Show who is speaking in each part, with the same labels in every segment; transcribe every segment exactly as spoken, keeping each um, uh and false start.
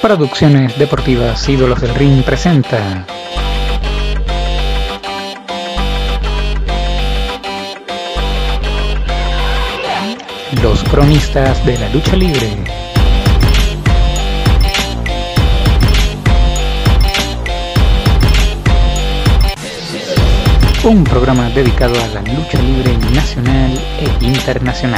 Speaker 1: Producciones Deportivas Ídolos del Ring presenta Los Cronistas de la Lucha Libre. Un programa dedicado a la lucha libre nacional e internacional.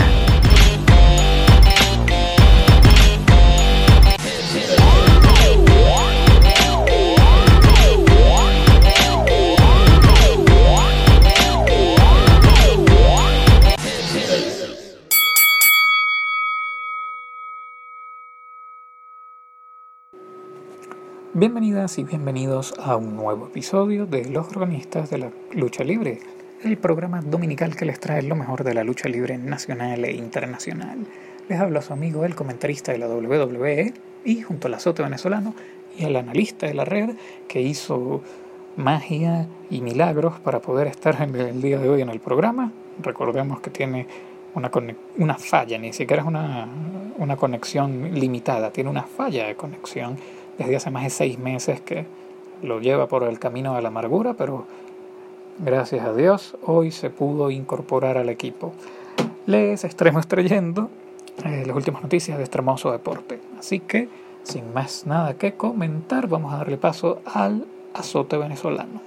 Speaker 1: Bienvenidas y bienvenidos a un nuevo episodio de Los Cronistas de la Lucha Libre, el programa dominical que les trae lo mejor de la lucha libre nacional e internacional. Les habla su amigo, el comentarista de la doble u doble u E y junto al azote venezolano y el analista de la red que hizo magia y milagros para poder estar en el día de hoy en el programa. Recordemos que tiene una, una falla, ni siquiera es una, una conexión limitada, tiene una falla de conexión desde hace más de seis meses que lo lleva por el camino de la amargura, pero gracias a Dios hoy se pudo incorporar al equipo. Les estaremos trayendo eh, las últimas noticias de este hermoso deporte. Así que, sin más nada que comentar, vamos a darle paso al azote venezolano.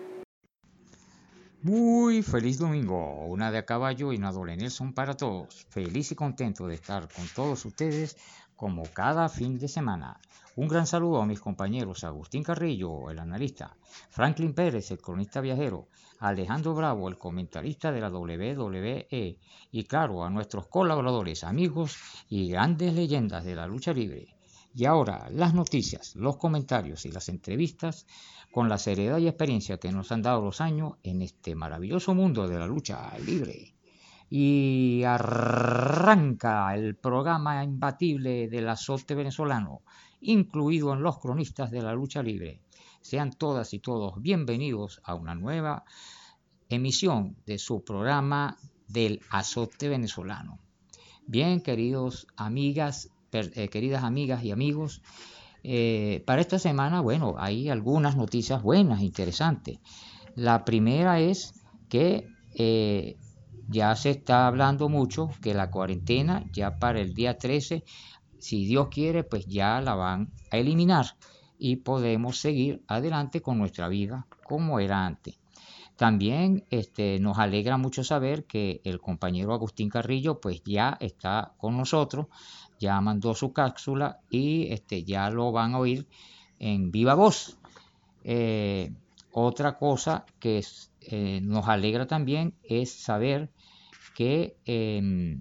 Speaker 2: Muy feliz domingo, una de a caballo y una doble Nelson para todos. Feliz y contento de estar con todos ustedes como cada fin de semana. Un gran saludo a mis compañeros Agustín Carrillo, el analista, Franklin Pérez, el cronista viajero, Alejandro Bravo, el comentarista de la doble u doble u E, y claro, a nuestros colaboradores, amigos y grandes leyendas de la lucha libre. Y ahora, las noticias, los comentarios y las entrevistas con la seriedad y experiencia que nos han dado los años en este maravilloso mundo de la lucha libre. Y arranca el programa imbatible del azote venezolano, incluido en los cronistas de la lucha libre. Sean todas y todos bienvenidos a una nueva emisión de su programa del azote venezolano. Bien, queridos amigas, per, eh, queridas amigas y amigos, eh, para esta semana, bueno, hay algunas noticias buenas, interesantes. La primera es que eh, ya se está hablando mucho que la cuarentena ya para el día trece, si Dios quiere, pues ya la van a eliminar y podemos seguir adelante con nuestra vida como era antes. También este, nos alegra mucho saber que el compañero Agustín Carrillo pues ya está con nosotros, ya mandó su cápsula y este, ya lo van a oír en viva voz. Eh, otra cosa que es, eh, nos alegra también es saber que eh,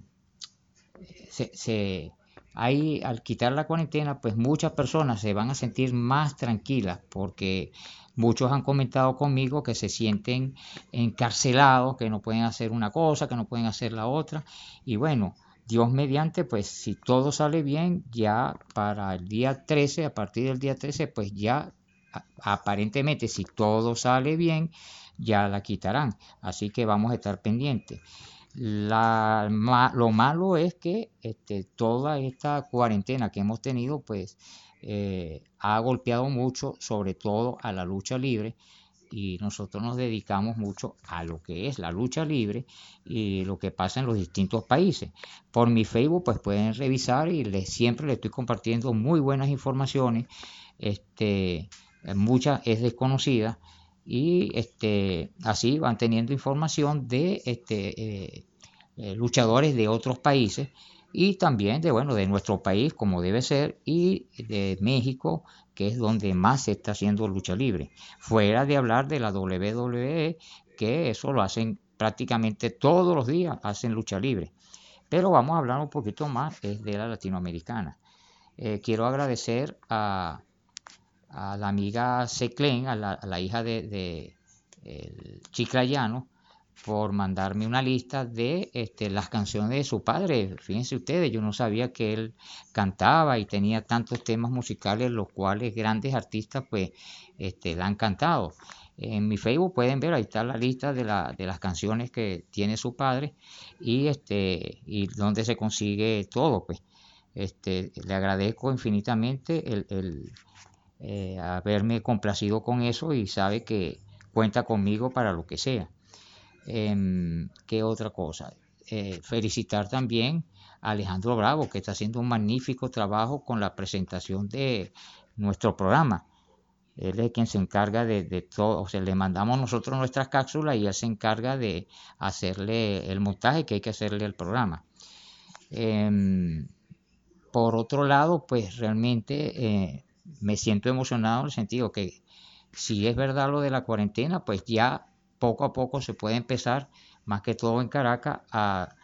Speaker 2: se... se Ahí, al quitar la cuarentena, pues muchas personas se van a sentir más tranquilas porque muchos han comentado conmigo que se sienten encarcelados, que no pueden hacer una cosa, que no pueden hacer la otra. Y bueno, Dios mediante, pues si todo sale bien, ya para el día trece, a partir del día trece, pues ya aparentemente, si todo sale bien, ya la quitarán. Así que vamos a estar pendientes. La, ma, lo malo es que este, toda esta cuarentena que hemos tenido pues eh, ha golpeado mucho, sobre todo a la lucha libre, y nosotros nos dedicamos mucho a lo que es la lucha libre y lo que pasa en los distintos países. Por mi Facebook pues pueden revisar y les, siempre les estoy compartiendo muy buenas informaciones, este, muchas es desconocida. Y este, así van teniendo información de este, eh, eh, luchadores de otros países y también de, bueno, de nuestro país como debe ser y de México, que es donde más se está haciendo lucha libre. Fuera de hablar de la doble u doble u E, que eso lo hacen prácticamente todos los días, hacen lucha libre. Pero vamos a hablar un poquito más es de la latinoamericana. Eh, quiero agradecer a... a la amiga Seclen, a la, a la hija de, de el Chiclayano, por mandarme una lista de este, las canciones de su padre. Fíjense ustedes, yo no sabía que él cantaba y tenía tantos temas musicales, los cuales grandes artistas pues este, la han cantado. En mi Facebook pueden ver, ahí está la lista de, la, de las canciones que tiene su padre y, este, y donde se consigue todo, pues. Este, le agradezco infinitamente el, el eh, haberme complacido con eso y sabe que cuenta conmigo para lo que sea. Eh, ¿Qué otra cosa? Eh, felicitar también a Alejandro Bravo, que está haciendo un magnífico trabajo con la presentación de nuestro programa. Él es quien se encarga de, de todo, o sea, le mandamos nosotros nuestras cápsulas y él se encarga de hacerle el montaje que hay que hacerle al programa. Eh, por otro lado, pues realmente eh, me siento emocionado en el sentido que si es verdad lo de la cuarentena, pues ya poco a poco se puede empezar, más que todo en Caracas, a,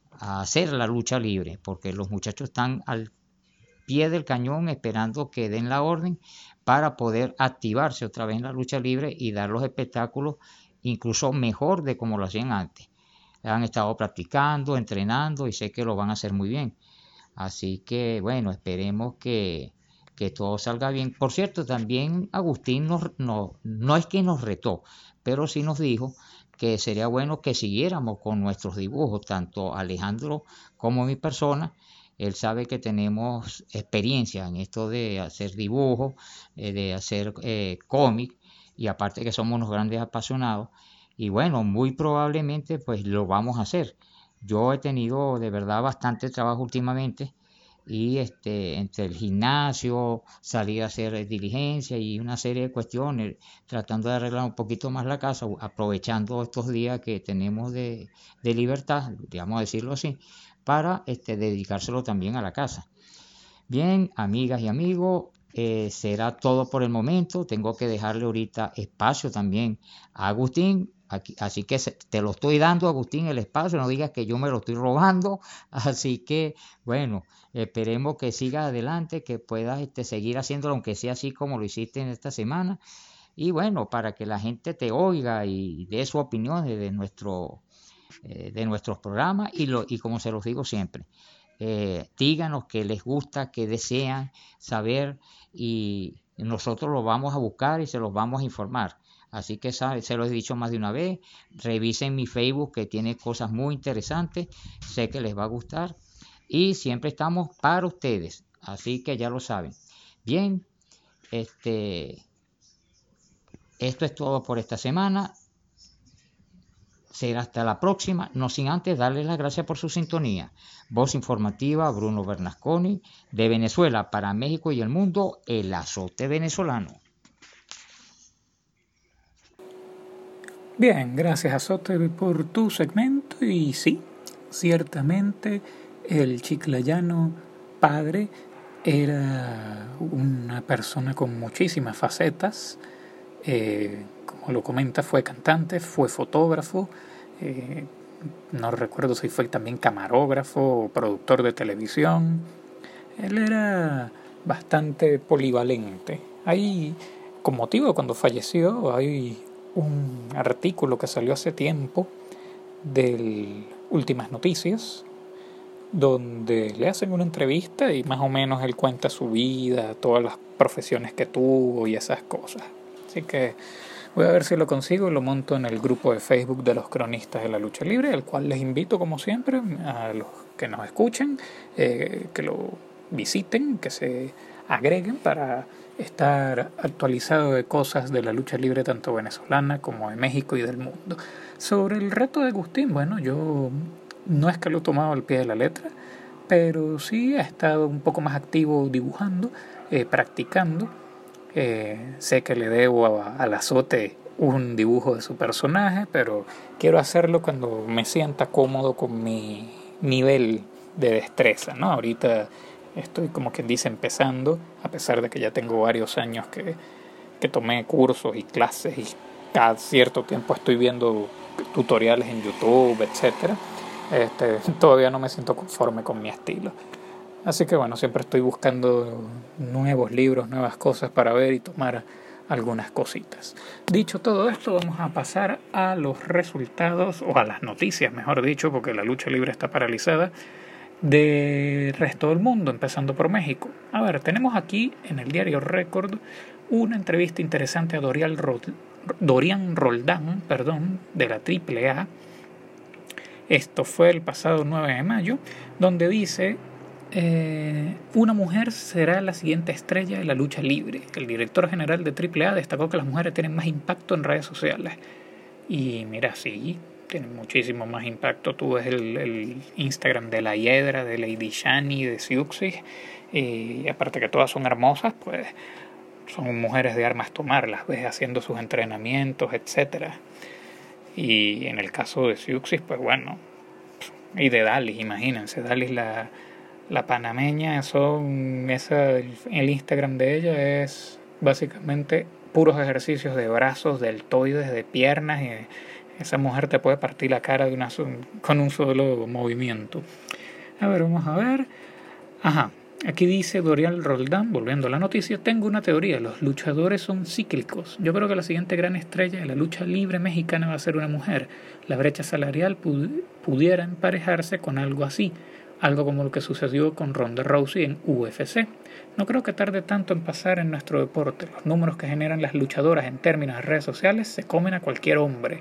Speaker 2: a hacer la lucha libre, porque los muchachos están al pie del cañón esperando que den la orden para poder activarse otra vez en la lucha libre y dar los espectáculos incluso mejor de como lo hacían antes. Han estado practicando, entrenando y sé que lo van a hacer muy bien. Así que bueno, esperemos que, que todo salga bien. Por cierto, también Agustín nos, no, no es que nos retó, pero sí nos dijo que sería bueno que siguiéramos con nuestros dibujos, tanto Alejandro como mi persona. Él sabe que tenemos experiencia en esto de hacer dibujos, eh, de hacer eh, cómic, y aparte que somos unos grandes apasionados. Y bueno, muy probablemente pues lo vamos a hacer. Yo he tenido de verdad bastante trabajo últimamente y este, entre el gimnasio, salir a hacer diligencia y una serie de cuestiones, tratando de arreglar un poquito más la casa, aprovechando estos días que tenemos de, de libertad, digamos decirlo así, para este, dedicárselo también a la casa. Bien, amigas y amigos, eh, será todo por el momento. Tengo que dejarle ahorita espacio también a Agustín. Aquí, así que se, te lo estoy dando, Agustín, el espacio. No digas que yo me lo estoy robando. Así que, bueno, esperemos que sigas adelante, que puedas este, seguir haciéndolo, aunque sea así como lo hiciste en esta semana. Y bueno, para que la gente te oiga y dé su opinión de, nuestro, eh, de nuestros programas. Y, lo, y como se los digo siempre, eh, díganos qué les gusta, qué desean saber y nosotros lo vamos a buscar y se los vamos a informar. Así que sabe, se lo he dicho más de una vez, revisen mi Facebook que tiene cosas muy interesantes, sé que les va a gustar y siempre estamos para ustedes, así que ya lo saben. Bien, este, esto es todo por esta semana. Será hasta la próxima, no sin antes darles las gracias por su sintonía. Voz informativa Bruno Bernasconi, de Venezuela para México y el mundo, el azote venezolano.
Speaker 1: Bien, gracias Azote por tu segmento y sí, ciertamente el chiclayano padre era una persona con muchísimas facetas. Eh, como lo comenta, fue cantante, fue fotógrafo, eh, no recuerdo si fue también camarógrafo o productor de televisión. Él era bastante polivalente. Hay, con motivo cuando falleció, hay un artículo que salió hace tiempo del Últimas Noticias, donde le hacen una entrevista y más o menos él cuenta su vida, todas las profesiones que tuvo y esas cosas. Así que voy a ver si lo consigo y lo monto en el grupo de Facebook de los cronistas de la lucha libre, al cual les invito como siempre a los que nos escuchen, eh, que lo visiten, que se agreguen para estar actualizado de cosas de la lucha libre tanto venezolana como de México y del mundo. Sobre el reto de Agustín, bueno, yo no es que lo he tomado al pie de la letra, pero sí he estado un poco más activo dibujando, eh, practicando. Eh, sé que le debo a, al azote un dibujo de su personaje, pero quiero hacerlo cuando me sienta cómodo con mi nivel de destreza, ¿no? Ahorita estoy como quien dice empezando, a pesar de que ya tengo varios años que, que tomé cursos y clases y cada cierto tiempo estoy viendo tutoriales en YouTube, etcétera. Este, todavía no me siento conforme con mi estilo. Así que bueno, siempre estoy buscando nuevos libros, nuevas cosas para ver y tomar algunas cositas. Dicho todo esto, vamos a pasar a los resultados, o a las noticias, mejor dicho, porque la lucha libre está paralizada, del resto del mundo, empezando por México. A ver, tenemos aquí en el diario Récord una entrevista interesante a Dorian, Rod- Dorian Roldán, perdón, de la triple A. Esto fue el pasado nueve de mayo, donde dice Eh, una mujer será la siguiente estrella de la lucha libre. El director general de Triple A destacó que las mujeres tienen más impacto en redes sociales. Y mira, sí, tienen muchísimo más impacto. Tú ves el, el Instagram de La Hiedra, de Lady Shani, de Siuxis, y aparte que todas son hermosas, pues son mujeres de armas tomar, las ves haciendo sus entrenamientos, etcétera. Y en el caso de Siuxis, pues bueno, y de Dalis, imagínense, Dalis la, la panameña, son esa, el Instagram de ella es básicamente puros ejercicios de brazos, deltoides, de piernas, y esa mujer te puede partir la cara de una, con un solo movimiento. A ver, vamos a ver. Ajá, aquí dice Dorial Roldán, volviendo a la noticia, tengo una teoría, los luchadores son cíclicos. Yo creo que la siguiente gran estrella de la lucha libre mexicana va a ser una mujer. La brecha salarial pud- pudiera emparejarse con algo así, algo como lo que sucedió con Ronda Rousey en U F C. No creo que tarde tanto en pasar en nuestro deporte. Los números que generan las luchadoras en términos de redes sociales se comen a cualquier hombre.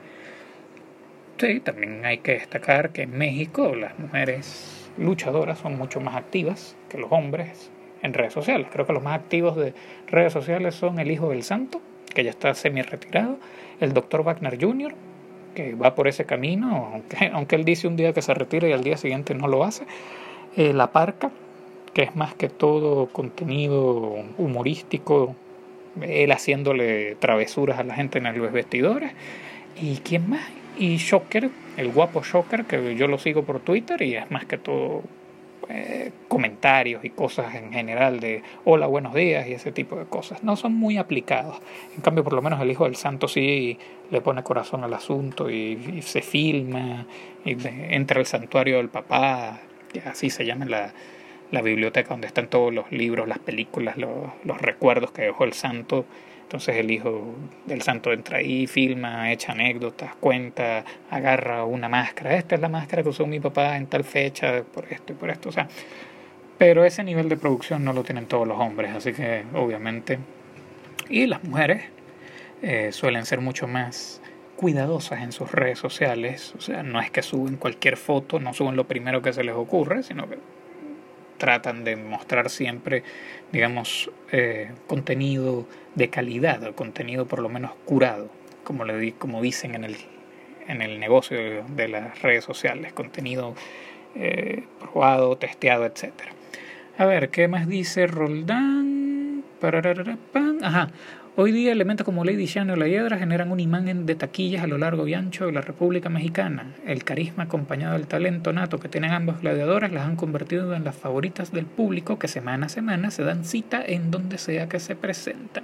Speaker 1: Sí, también hay que destacar que en México las mujeres luchadoras son mucho más activas que los hombres en redes sociales. Creo que los más activos de redes sociales son el Hijo del Santo, que ya está semi-retirado, el doctor Wagner junior, que va por ese camino, aunque, aunque él dice un día que se retira y al día siguiente no lo hace, eh, La Parca, que es más que todo contenido humorístico, él haciéndole travesuras a la gente en los vestidores. ¿Y quién más? Y Shocker, el guapo Shocker, que yo lo sigo por Twitter y es más que todo eh, comentarios y cosas en general de hola, buenos días y ese tipo de cosas. No son muy aplicados. En cambio, por lo menos el Hijo del Santo sí le pone corazón al asunto y, y se filma, y de, entra al santuario del papá, que así se llama la, la biblioteca donde están todos los libros, las películas, los, los recuerdos que dejó el santo. Entonces el hijo del santo entra ahí, filma, echa anécdotas, cuenta, agarra una máscara. Esta es la máscara que usó mi papá en tal fecha, por esto y por esto. O sea, pero ese nivel de producción no lo tienen todos los hombres, así que obviamente. Y las mujeres eh, suelen ser mucho más cuidadosas en sus redes sociales. O sea, no es que suben cualquier foto, no suben lo primero que se les ocurre, sino que tratan de mostrar siempre, digamos, eh, contenido de calidad, o contenido por lo menos curado, como le di, como dicen en el en el negocio de, de las redes sociales, contenido eh, probado, testeado, etcétera. A ver, ¿qué más dice Roldán? Ajá. Hoy día elementos como Lady Shani o La Hiedra generan un imán de taquillas a lo largo y ancho de la República Mexicana. El carisma acompañado del talento nato que tienen ambos gladiadores las han convertido en las favoritas del público que semana a semana se dan cita en donde sea que se presentan.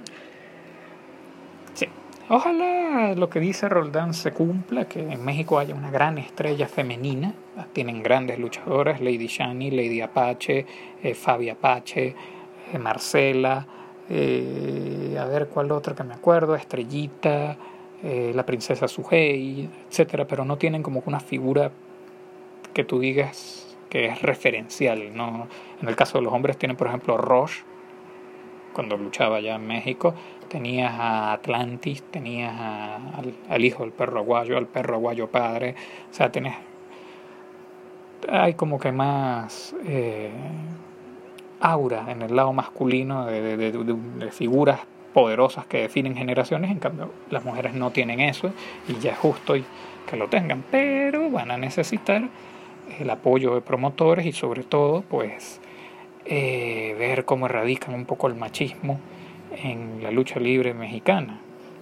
Speaker 1: Sí. Ojalá lo que dice Roldán se cumpla, que en México haya una gran estrella femenina. Tienen grandes luchadoras, Lady Shani, Lady Apache, eh, Fabi Apache, eh, Marcela, eh, a ver cuál otra que me acuerdo, Estrellita, eh, la princesa Sugei, etcétera, pero no tienen como una figura que tú digas que es referencial, ¿no? En el caso de los hombres tienen, por ejemplo, Rush, cuando luchaba allá en México, tenías a Atlantis, tenías a, al, al hijo del perro aguayo, al perro aguayo padre, o sea, tenés, hay como que más eh, aura en el lado masculino de, de, de, de figuras poderosas que definen generaciones. En cambio las mujeres no tienen eso y ya es justo que lo tengan, pero van a necesitar el apoyo de promotores y sobre todo pues eh, ver cómo erradican un poco el machismo en la lucha libre mexicana,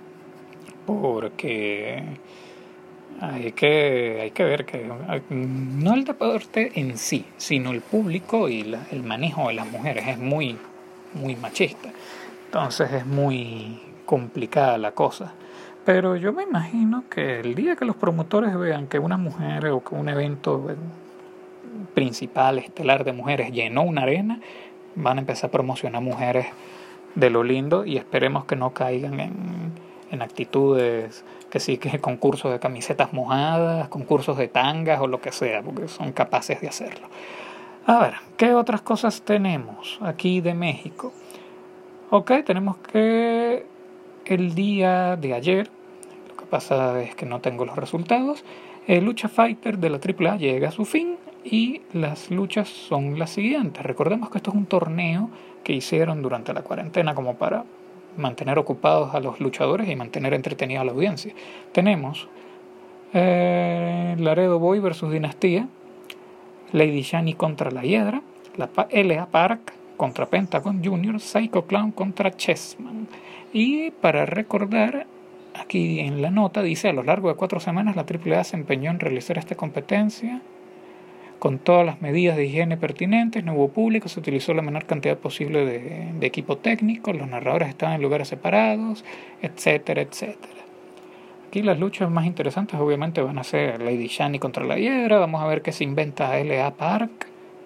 Speaker 1: porque hay que, hay que ver que no el deporte en sí, sino el público y la, el manejo de las mujeres es muy, muy machista. Entonces es muy complicada la cosa. Pero yo me imagino que el día que los promotores vean que una mujer o que un evento principal, estelar de mujeres llenó una arena, van a empezar a promocionar mujeres de lo lindo y esperemos que no caigan en, en actitudes que sí, que concursos de camisetas mojadas, concursos de tangas o lo que sea, porque son capaces de hacerlo. A ver, ¿qué otras cosas tenemos aquí de México? Ok, tenemos que el día de ayer, lo que pasa es que no tengo los resultados, el Lucha Fighter de la Triple A llega a su fin y las luchas son las siguientes. Recordemos que esto es un torneo que hicieron durante la cuarentena como para mantener ocupados a los luchadores y mantener entretenida a la audiencia. Tenemos eh, Laredo Boy versus Dinastía, Lady Shani contra La Hiedra, la L A Park contra Pentagon Junior, Psycho Clown contra Chessman. Y para recordar, aquí en la nota dice: a lo largo de cuatro semanas la triple A se empeñó en realizar esta competencia con todas las medidas de higiene pertinentes, no hubo público, se utilizó la menor cantidad posible de, de equipo técnico, los narradores estaban en lugares separados, etcétera, etcétera. Aquí las luchas más interesantes obviamente van a ser Lady Shani contra La Hiedra. Vamos a ver qué se inventa L A Park.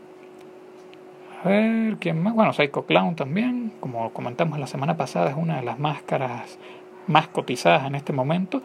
Speaker 1: A ver, ¿quién más? Bueno, Psycho Clown también, como comentamos la semana pasada, es una de las máscaras más cotizadas en este momento.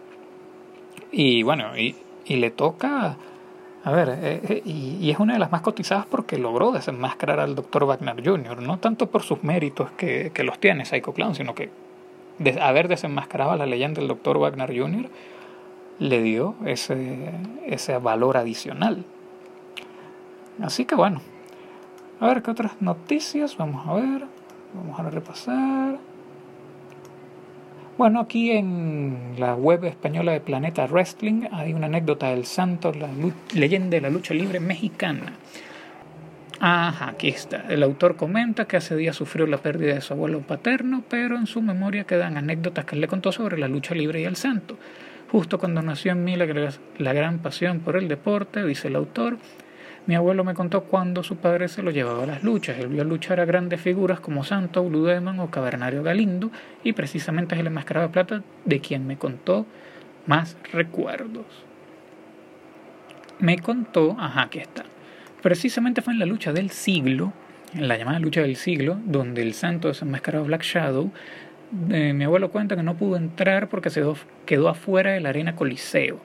Speaker 1: Y bueno, y, y le toca... A ver, eh, eh, y, y es una de las más cotizadas porque logró desenmascarar al doctor Wagner junior, no tanto por sus méritos que, que los tiene Psycho Clown, sino que de haber desenmascarado a la leyenda del doctor Wagner junior le dio ese, ese valor adicional. Así que bueno, a ver qué otras noticias, vamos a ver, vamos a repasar. Bueno, aquí en la web española de Planeta Wrestling hay una anécdota del Santo, la leyenda de la lucha libre mexicana. Ajá, aquí está. El autor comenta que hace días sufrió la pérdida de su abuelo paterno, pero en su memoria quedan anécdotas que él le contó sobre la lucha libre y el Santo. Justo cuando nació en mí la, la gran pasión por el deporte, dice el autor, mi abuelo me contó cuando su padre se lo llevaba a las luchas. Él vio luchar a grandes figuras como Santo, Blue Demon o Cavernario Galindo, y precisamente es el enmascarado de plata de quien me contó más recuerdos. Me contó, ajá, aquí está. Precisamente fue en la lucha del siglo, en la llamada lucha del siglo, donde el Santo desenmascarado Black Shadow. Eh, mi abuelo cuenta que no pudo entrar porque se quedó, quedó afuera de la arena Coliseo.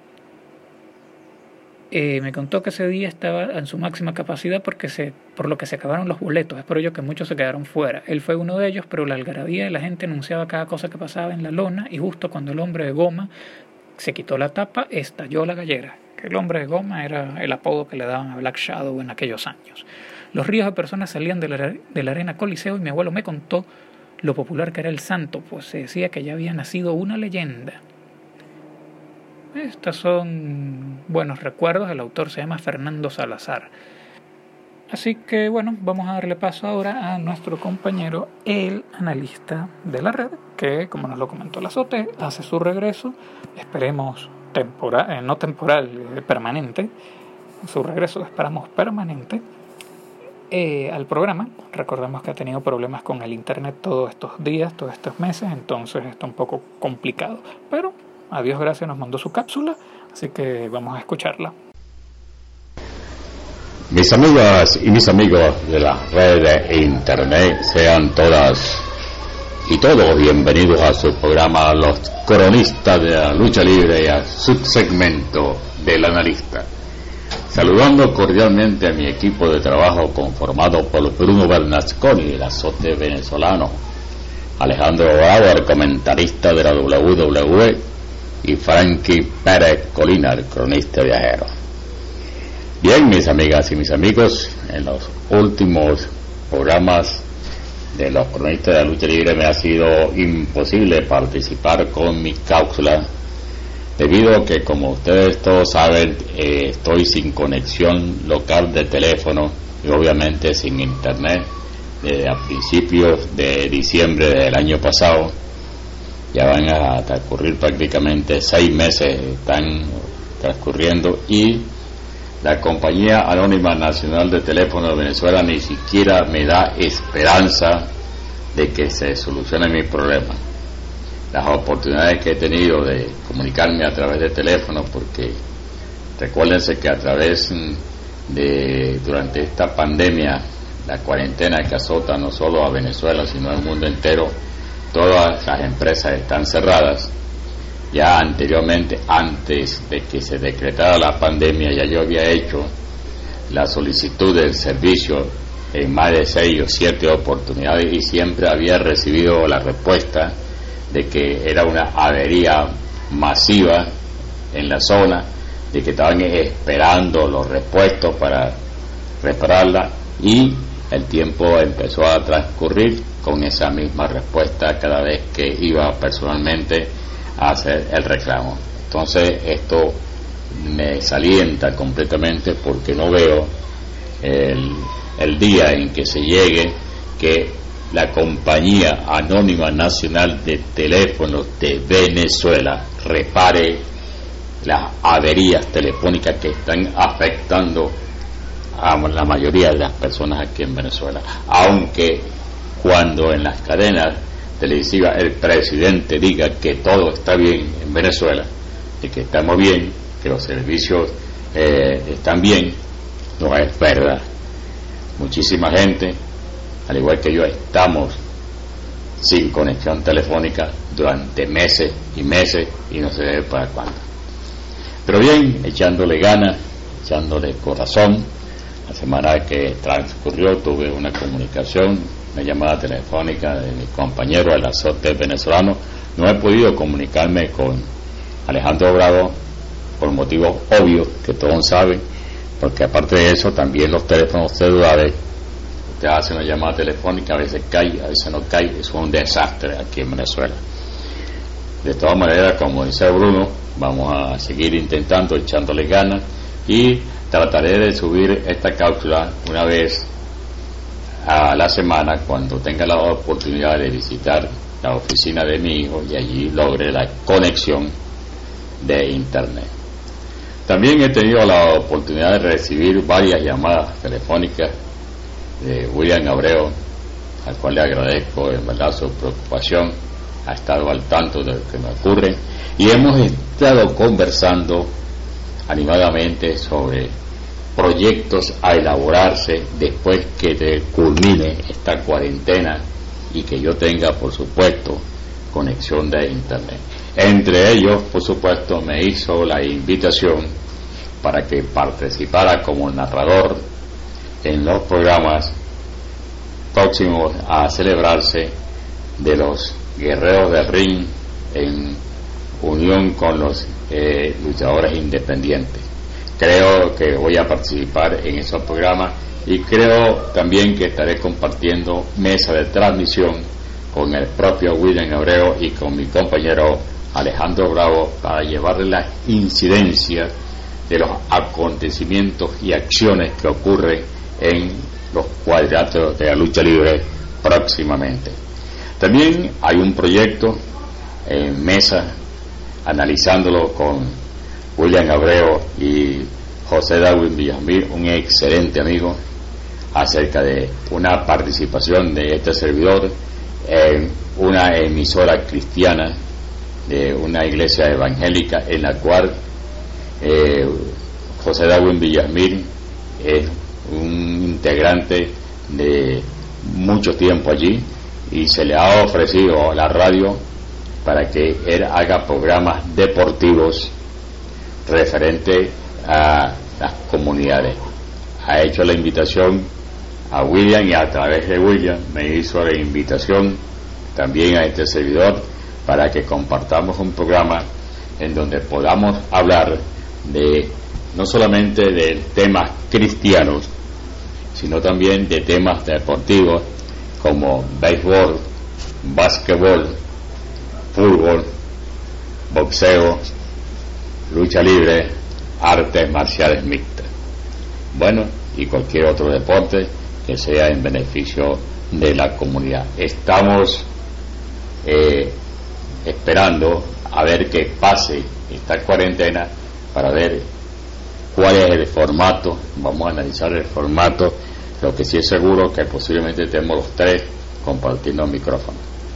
Speaker 1: Eh, me contó que ese día estaba en su máxima capacidad porque se, por lo que se acabaron los boletos. Es por ello que muchos se quedaron fuera. Él fue uno de ellos, pero la algarabía de la gente anunciaba cada cosa que pasaba en la lona, y justo cuando el hombre de goma se quitó la tapa, estalló la gallera. Que el hombre de goma era el apodo que le daban a Black Shadow en aquellos años. Los ríos de personas salían de la, de la arena Coliseo, y mi abuelo me contó lo popular que era el Santo, pues se decía que ya había nacido una leyenda. Estos son buenos recuerdos. El autor se llama Fernando Salazar. Así que bueno, vamos a darle paso ahora a nuestro compañero, el analista de la red, que como nos lo comentó la Azote, hace su regreso, esperemos temporal, eh, no temporal, eh, permanente, su regreso esperamos permanente eh, al programa. Recordemos que ha tenido problemas con el internet todos estos días, todos estos meses, entonces está un poco complicado, pero a Dios gracias nos mandó su cápsula, así que vamos a escucharla.
Speaker 3: Mis amigas y mis amigos de la red de internet, sean todas y todos bienvenidos a su programa Los Cronistas de la Lucha Libre y a su segmento del analista. Saludando cordialmente a mi equipo de trabajo conformado por Bruno Bernasconi, el azote venezolano, Alejandro Bravo, el comentarista de la doble u doble u E, y Frankie Pérez Colina, el cronista viajero. Bien, mis amigas y mis amigos, en los últimos programas de los cronistas de la lucha libre me ha sido imposible participar con mi cápsula, debido a que, como ustedes todos saben, eh, estoy sin conexión local de teléfono y obviamente sin internet desde a principios de diciembre del año pasado. Ya van a transcurrir prácticamente seis meses, están transcurriendo, y la Compañía Anónima Nacional de Teléfono de Venezuela ni siquiera me da esperanza de que se solucione mi problema. Las oportunidades que he tenido de comunicarme a través de teléfono, porque recuérdense que a través de, durante esta pandemia, la cuarentena que azota no solo a Venezuela, sino al mundo entero, todas las empresas están cerradas. Ya anteriormente, antes de que se decretara la pandemia, ya yo había hecho la solicitud del servicio en más de seis o siete oportunidades y siempre había recibido la respuesta de que era una avería masiva en la zona de que estaban esperando los repuestos para repararla, y el tiempo empezó a transcurrir con esa misma respuesta cada vez que iba personalmente a hacer el reclamo. Entonces esto me desalienta completamente, porque no veo el, el día en que se llegue que la Compañía Anónima Nacional de Teléfonos de Venezuela repare las averías telefónicas que están afectando a la mayoría de las personas aquí en Venezuela. Aunque cuando en las cadenas televisivas el presidente diga que todo está bien en Venezuela, de que estamos bien, que los servicios eh, están bien, no es verdad. Muchísima gente, al igual que yo, estamos sin conexión telefónica durante meses y meses y no se ve para cuándo. Pero bien, echándole ganas, echándole corazón. La semana que transcurrió tuve una comunicación, una llamada telefónica de mi compañero, el azote venezolano. No he podido comunicarme con Alejandro Bravo por motivos obvios que todos saben, porque aparte de eso también los teléfonos celulares, usted hace una llamada telefónica, a veces cae, a veces no cae, es un desastre aquí en Venezuela. De todas maneras, como dice Bruno, vamos a seguir intentando, echándole ganas, y trataré de subir esta cápsula una vez a la semana cuando tenga la oportunidad de visitar la oficina de mi hijo y allí logre la conexión de internet. También he tenido la oportunidad de recibir varias llamadas telefónicas de William Abreu, al cual le agradezco en verdad su preocupación. Ha estado al tanto de lo que me ocurre y hemos estado conversando animadamente sobre proyectos a elaborarse después que te culmine esta cuarentena y que yo tenga, por supuesto, conexión de internet. Entre ellos, por supuesto, me hizo la invitación para que participara como narrador en los programas próximos a celebrarse de los Guerreros del Ring en unión con los eh, luchadores independientes. Creo que voy a participar en esos programas y creo también que estaré compartiendo mesa de transmisión con el propio William Abreu y con mi compañero Alejandro Bravo para llevarle la incidencia de los acontecimientos y acciones que ocurren en los cuadriláteros de la lucha libre próximamente. También hay un proyecto en mesa analizándolo con William Abreu y José Darwin Villamil, un excelente amigo, acerca de una participación de este servidor en una emisora cristiana de una iglesia evangélica en la cual eh, José Darwin Villamil es un integrante de mucho tiempo allí y se le ha ofrecido a la radio para que él haga programas deportivos referente a las comunidades. Ha hecho la invitación a William y a través de William me hizo la invitación también a este servidor para que compartamos un programa en donde podamos hablar de no solamente de temas cristianos, sino también de temas deportivos como béisbol, básquetbol, fútbol, boxeo, lucha libre, artes marciales mixtas. Bueno, y cualquier otro deporte que sea en beneficio de la comunidad. Estamos eh, esperando a ver qué pase esta cuarentena para ver cuál es el formato. Vamos a analizar el formato. Lo que sí es seguro que posiblemente tenemos los tres compartiendo el micrófono.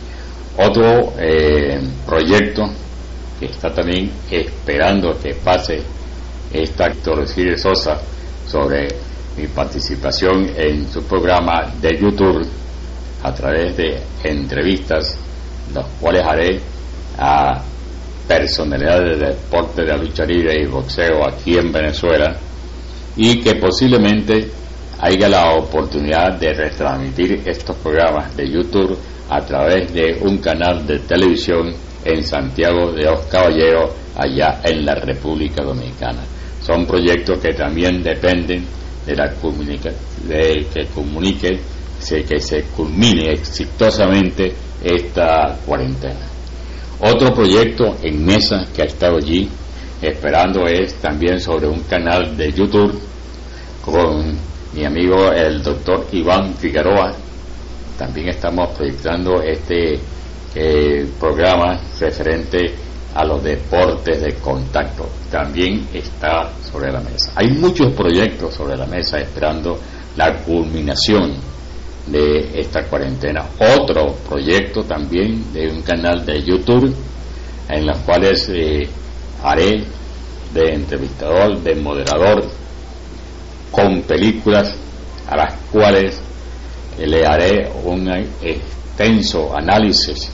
Speaker 3: Otro eh, proyecto que está también esperando que pase esta Torres Sosa sobre mi participación en su programa de YouTube a través de entrevistas, las cuales haré a personalidades del deporte de la lucha libre y boxeo aquí en Venezuela, y que posiblemente haya la oportunidad de retransmitir estos programas de YouTube a través de un canal de televisión en Santiago de los Caballeros, allá en la República Dominicana. son proyectos que también dependen de la comunica, de que comunique, se, que se culmine exitosamente esta cuarentena. Otro proyecto en mesa que ha estado allí esperando es también sobre un canal de YouTube con mi amigo el doctor Iván Figueroa. También estamos proyectando este eh, programa referente a los deportes de contacto. También está sobre la mesa. Hay muchos proyectos sobre la mesa esperando la culminación de esta cuarentena. Otro proyecto también de un canal de YouTube en los cuales eh, haré de entrevistador, de moderador, con películas a las cuales eh, le haré un extenso análisis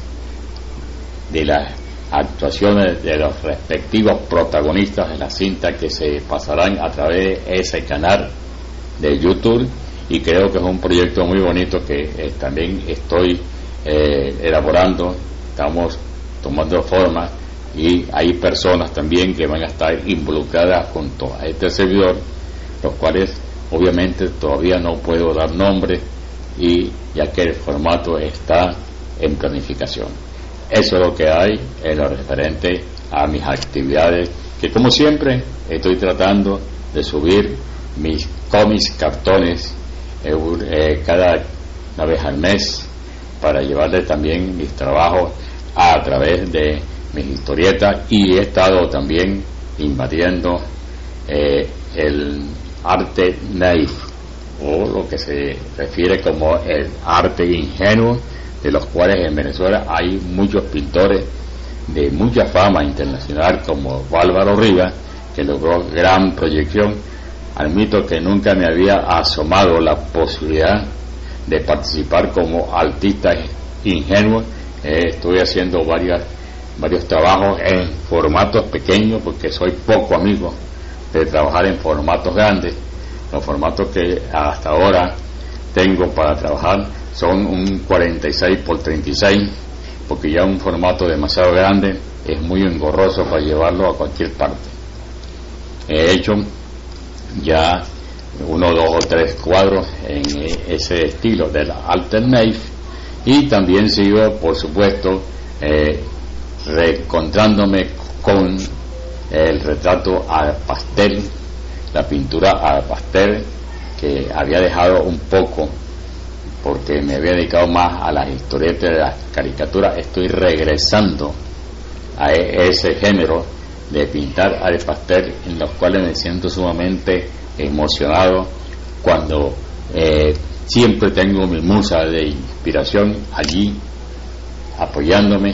Speaker 3: de las actuaciones de los respectivos protagonistas de la cinta que se pasarán a través de ese canal de YouTube, y creo que es un proyecto muy bonito que eh, también estoy eh, elaborando, estamos tomando forma, y hay personas también que van a estar involucradas junto a este servidor, los cuales obviamente todavía no puedo dar nombre, y ya que el formato está en planificación. Eso es lo que hay en lo referente a mis actividades, que como siempre estoy tratando de subir mis cómics, cartones eh, eh, cada una vez al mes, para llevarle también mis trabajos a través de mis historietas, y he estado también invadiendo eh, el arte naif, o lo que se refiere como el arte ingenuo, de los cuales en Venezuela hay muchos pintores de mucha fama internacional, como Álvaro Rivas, que logró gran proyección. Admito que nunca me había asomado la posibilidad de participar como artista ingenuo. Eh, estoy haciendo varias, varios trabajos en formatos pequeños, porque soy poco amigo de trabajar en formatos grandes. Los formatos que hasta ahora tengo para trabajar son un cuarenta y seis por treinta y seis, porque ya un formato demasiado grande es muy engorroso para llevarlo a cualquier parte. He hecho ya uno, dos o tres cuadros en ese estilo del alternate, y también sigo, por supuesto, eh, reencontrándome con el retrato al pastel, la pintura al pastel, que había dejado un poco porque me había dedicado más a las historietas de las caricaturas. Estoy regresando a ese género de pintar al pastel, en los cuales me siento sumamente emocionado cuando eh, siempre tengo mi musa de inspiración allí apoyándome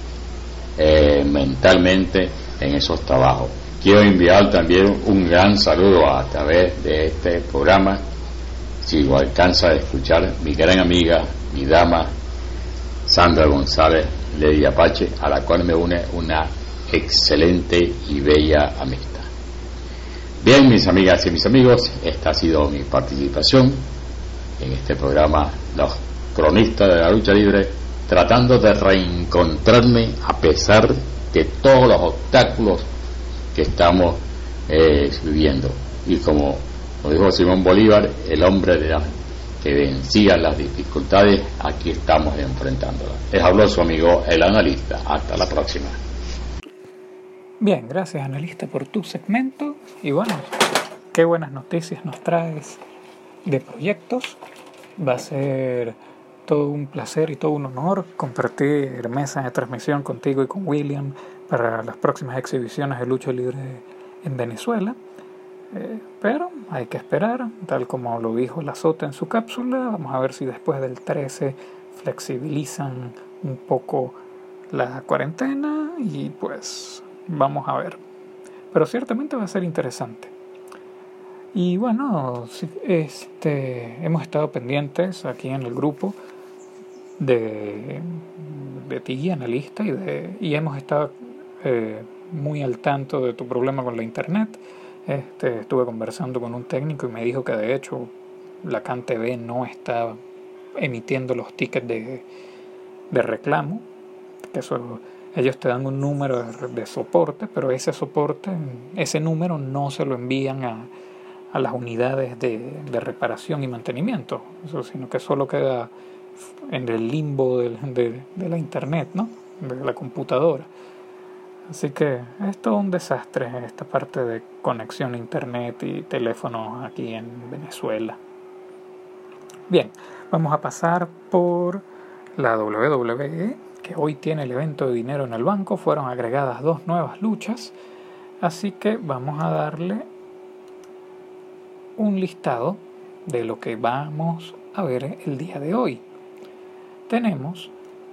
Speaker 3: eh, mentalmente en esos trabajos. Quiero enviar también un gran saludo a través de este programa, si lo alcanza a escuchar, mi gran amiga, mi dama Sandra González Lady Apache, a la cual me une una excelente y bella amistad. Bien, mis amigas y mis amigos, esta ha sido mi participación en este programa Los Cronistas de la Lucha Libre, tratando de reencontrarme a pesar de todos los obstáculos que estamos eh, viviendo. Y como lo dijo Simón Bolívar, el hombre de la, que vencía las dificultades, aquí estamos enfrentándolas. Les habló su amigo el analista. Hasta la próxima.
Speaker 1: Bien, gracias analista por tu segmento, y bueno, qué buenas noticias nos traes de proyectos. Va a ser todo un placer y todo un honor compartir mesa de transmisión contigo y con William para las próximas exhibiciones de lucha libre en Venezuela. Eh, pero hay que esperar, tal como lo dijo la Sota en su cápsula. Vamos a ver si después del trece flexibilizan un poco la cuarentena, y pues vamos a ver. Pero ciertamente va a ser interesante. Y bueno, este, hemos estado pendientes aquí en el grupo de, de ti, analista, y, de, y hemos estado eh, muy al tanto de tu problema con la internet. Este, estuve conversando con un técnico y me dijo que de hecho la C A N T V no está emitiendo los tickets de, de reclamo, que eso ellos te dan un número de, de soporte, pero ese soporte, ese número no se lo envían a, a las unidades de, de reparación y mantenimiento, eso, sino que solo queda en el limbo de, de, de la internet, ¿no? De la computadora. Así que es todo un desastre esta parte de conexión a internet y teléfonos aquí en Venezuela. Bien, vamos a pasar por la doble u doble u E, que hoy tiene el evento de dinero en el banco. Fueron agregadas dos nuevas luchas, así que vamos a darle un listado de lo que vamos a ver el día de hoy. Tenemos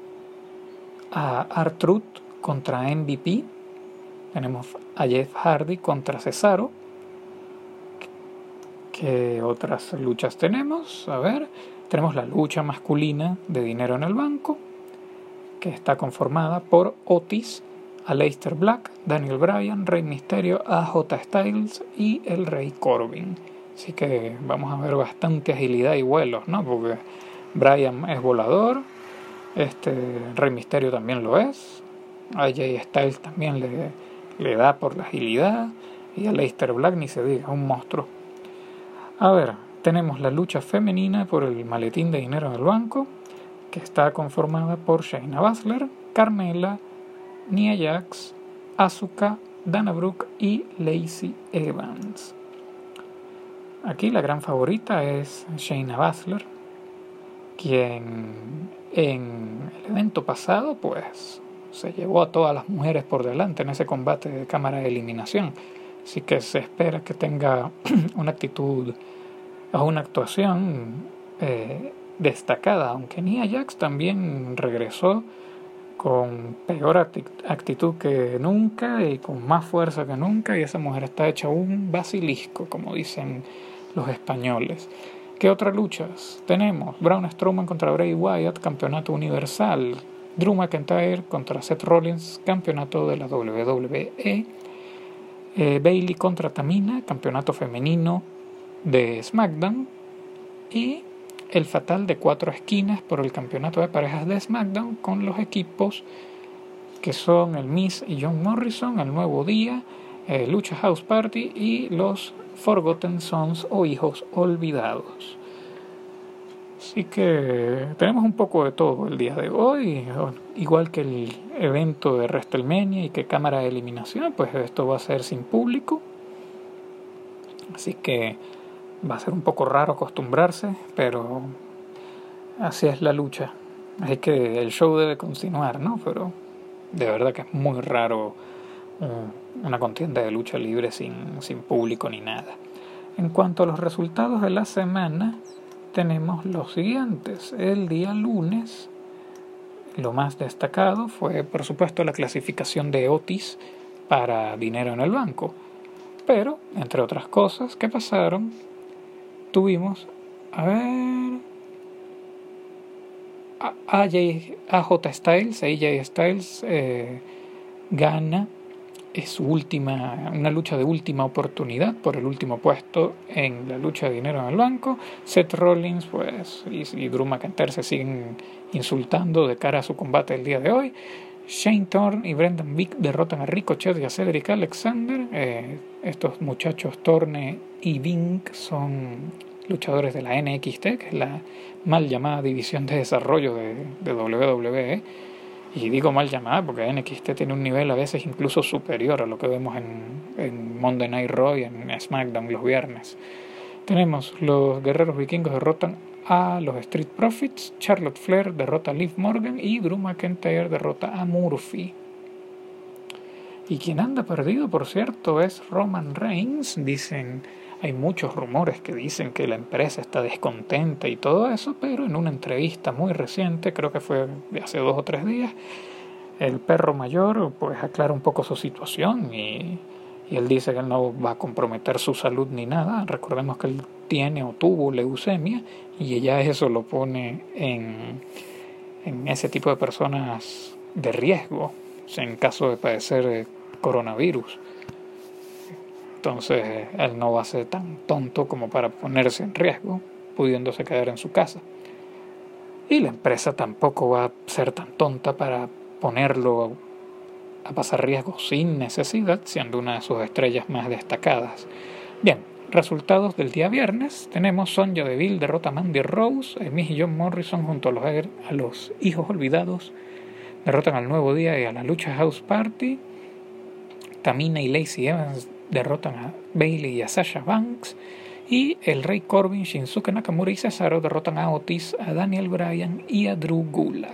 Speaker 1: a R-Truth contra M V P, tenemos a Jeff Hardy contra Cesaro. ¿Qué otras luchas tenemos? A ver, tenemos la lucha masculina de dinero en el banco, que está conformada por Otis, Aleister Black, Daniel Bryan, Rey Mysterio, A J Styles y el Rey Corbin. Así que vamos a ver bastante agilidad y vuelos, ¿no? Porque Bryan es volador, este Rey Mysterio también lo es, A J Styles también le, le da por la agilidad, y Aleister Black ni se diga, un monstruo. A ver, tenemos la lucha femenina por el maletín de dinero en el banco, que está conformada por Shayna Baszler, Carmella, Nia Jax, Asuka, Dana Brooke y Lacey Evans. Aquí la gran favorita es Shayna Baszler, quien en el evento pasado pues se llevó a todas las mujeres por delante en ese combate de cámara de eliminación, así que se espera que tenga una actitud o una actuación eh, destacada, aunque Nia Jax también regresó con peor actitud que nunca y con más fuerza que nunca, y esa mujer está hecha un basilisco, como dicen los españoles. ¿Qué otras luchas tenemos? Braun Strowman contra Bray Wyatt, campeonato universal. Drew McIntyre contra Seth Rollins, campeonato de la doble u doble u E. eh, Bayley contra Tamina, campeonato femenino de SmackDown. Y el fatal de cuatro esquinas por el campeonato de parejas de SmackDown, con los equipos que son el Miz y John Morrison, el Nuevo Día, eh, Lucha House Party y los Forgotten Sons o Hijos Olvidados. Así que tenemos un poco de todo el día de hoy, igual que el evento de WrestleMania y que cámara de eliminación, pues esto va a ser sin público, así que va a ser un poco raro acostumbrarse, pero así es la lucha. Así que el show debe continuar, ¿no? Pero de verdad que es muy raro um, una contienda de lucha libre sin, sin público ni nada. En cuanto a los resultados de la semana, tenemos los siguientes. El día lunes, lo más destacado fue, por supuesto, la clasificación de Otis para dinero en el banco. Pero, entre otras cosas que pasaron, tuvimos, a ver, A J Styles, A J Styles eh, gana es su última, una lucha de última oportunidad por el último puesto en la lucha de dinero en el banco. Seth Rollins pues y, y Drew McIntyre se siguen insultando de cara a su combate el día de hoy. Shane Thorne y Brendan Vick derrotan a Ricochet y a Cedric Alexander. Eh, estos muchachos Thorne y Vick son luchadores de la N X T, que es la mal llamada división de desarrollo de, de doble u doble u E. Y digo mal llamada porque N X T tiene un nivel a veces incluso superior a lo que vemos en, en Monday Night Raw y en SmackDown los viernes. Tenemos los Guerreros Vikingos derrotan a los Street Profits, Charlotte Flair derrota a Liv Morgan y Drew McIntyre derrota a Murphy. Y quien anda perdido, por cierto, es Roman Reigns. Dicen, hay muchos rumores que dicen que la empresa está descontenta y todo eso, pero en una entrevista muy reciente, creo que fue de hace dos o tres días, el perro mayor pues aclara un poco su situación y, y él dice que él no va a comprometer su salud ni nada. Recordemos que él tiene o tuvo leucemia y ella eso lo pone en, en ese tipo de personas de riesgo en caso de padecer coronavirus. Entonces él no va a ser tan tonto como para ponerse en riesgo, pudiéndose quedar en su casa. Y la empresa tampoco va a ser tan tonta para ponerlo a pasar riesgos sin necesidad, siendo una de sus estrellas más destacadas. Bien, resultados del día viernes. Tenemos Sonya Deville derrota a Mandy Rose, Miz y John Morrison junto a los, a los hijos olvidados derrotan al Nuevo Día y a la Lucha House Party. Tamina y Lacey Evans derrotan a Bayley y a Sasha Banks. Y el Rey Corbin, Shinsuke Nakamura y Cesaro derrotan a Otis, a Daniel Bryan y a Drew Gulak.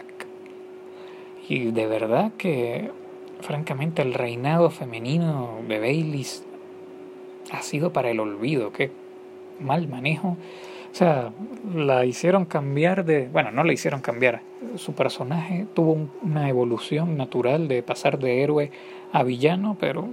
Speaker 1: Y de verdad que, francamente, el reinado femenino de Bayley ha sido para el olvido. Qué mal manejo. O sea, la hicieron cambiar de... Bueno, no la hicieron cambiar. Su personaje tuvo un, una evolución natural de pasar de héroe a villano, pero...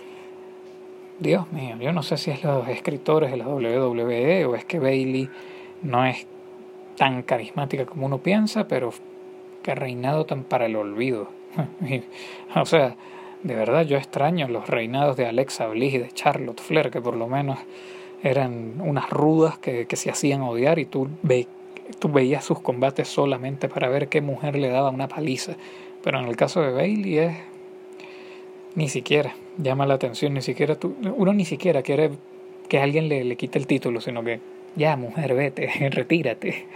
Speaker 1: Dios mío, yo no sé si es los escritores de la doble u doble u E o es que Bayley no es tan carismática como uno piensa, pero que ha reinado tan para el olvido. O sea, de verdad yo extraño los reinados de Alexa Bliss y de Charlotte Flair, que por lo menos eran unas rudas que, que se hacían odiar y tú, ve, tú veías sus combates solamente para ver qué mujer le daba una paliza. Pero en el caso de Bayley es... ni siquiera llama la atención, ni siquiera tú, uno ni siquiera quiere que alguien le, le quite el título, sino que ya, mujer, vete, retírate.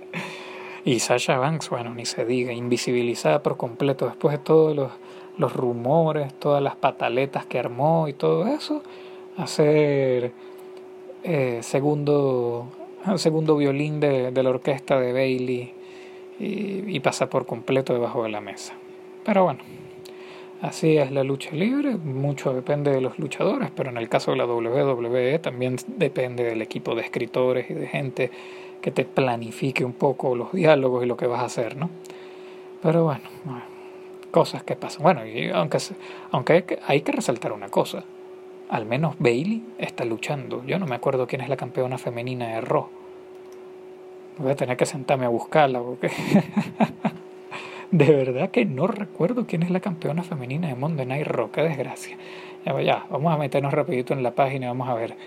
Speaker 1: Y Sasha Banks, bueno, ni se diga, invisibilizada por completo después de todos los, los rumores, todas las pataletas que armó y todo eso, hacer eh, segundo segundo violín de, de la orquesta de Bayley y, y pasa por completo debajo de la mesa. Pero bueno, así es la lucha libre, mucho depende de los luchadores, pero en el caso de la doble u doble u E también depende del equipo de escritores y de gente que te planifique un poco los diálogos y lo que vas a hacer, ¿no? Pero bueno, cosas que pasan. Bueno, y aunque, aunque hay, que, hay que resaltar una cosa, al menos Bayley está luchando. Yo no me acuerdo quién es la campeona femenina de Raw. Voy a tener que sentarme a buscarla porque... De verdad que no recuerdo quién es la campeona femenina de Monday Night Raw. Qué desgracia. Ya, ya, vamos a meternos rapidito en la página y vamos a ver.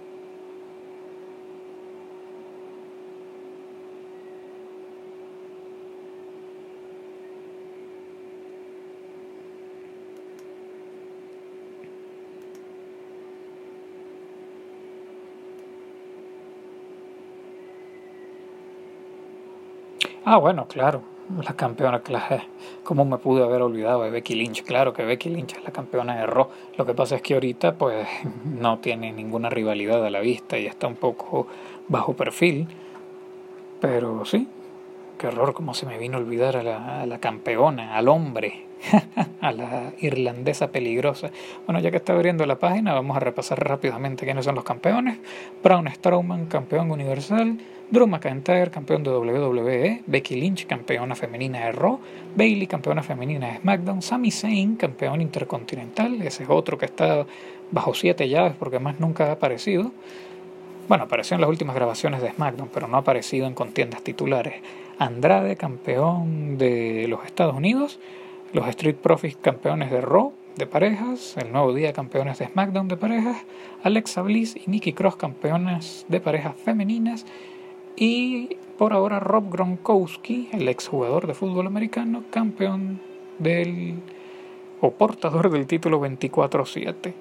Speaker 1: Ah, bueno, claro. La campeona, claro, ¿cómo me pude haber olvidado de Becky Lynch? Claro que Becky Lynch es la campeona de Raw. Lo que pasa es que ahorita pues no tiene ninguna rivalidad a la vista y está un poco bajo perfil. Pero sí, qué horror, cómo se me vino a olvidar a la, a la campeona, al hombre, a la irlandesa peligrosa. Bueno, ya que está abriendo la página, vamos a repasar rápidamente quiénes son los campeones. Braun Strowman, campeón universal. Drew McIntyre, campeón de doble u doble u E, Becky Lynch, campeona femenina de Raw, Bayley, campeona femenina de SmackDown, Sami Zayn, campeón intercontinental, ese es otro que está bajo siete llaves porque más nunca ha aparecido. Bueno, apareció en las últimas grabaciones de SmackDown, pero no ha aparecido en contiendas titulares. Andrade, campeón de los Estados Unidos, los Street Profits, campeones de Raw, de parejas, el Nuevo Día, campeones de SmackDown de parejas, Alexa Bliss y Nikki Cross, campeonas de parejas femeninas. Y por ahora Rob Gronkowski, el exjugador de fútbol americano, campeón del o portador del título veinticuatro siete.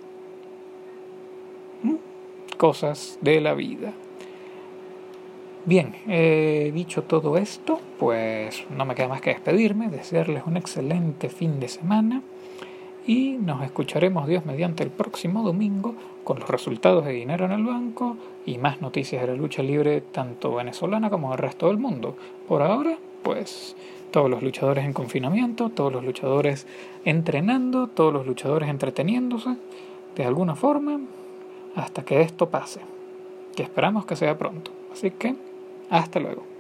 Speaker 1: ¿Mm? Cosas de la vida. Bien, eh, dicho todo esto, pues no me queda más que despedirme, desearles un excelente fin de semana y nos escucharemos Dios mediante el próximo domingo con los resultados de Dinero en el Banco y más noticias de la lucha libre tanto venezolana como del resto del mundo. Por ahora, pues todos los luchadores en confinamiento, todos los luchadores entrenando, todos los luchadores entreteniéndose de alguna forma hasta que esto pase, que esperamos que sea pronto. Así que, hasta luego.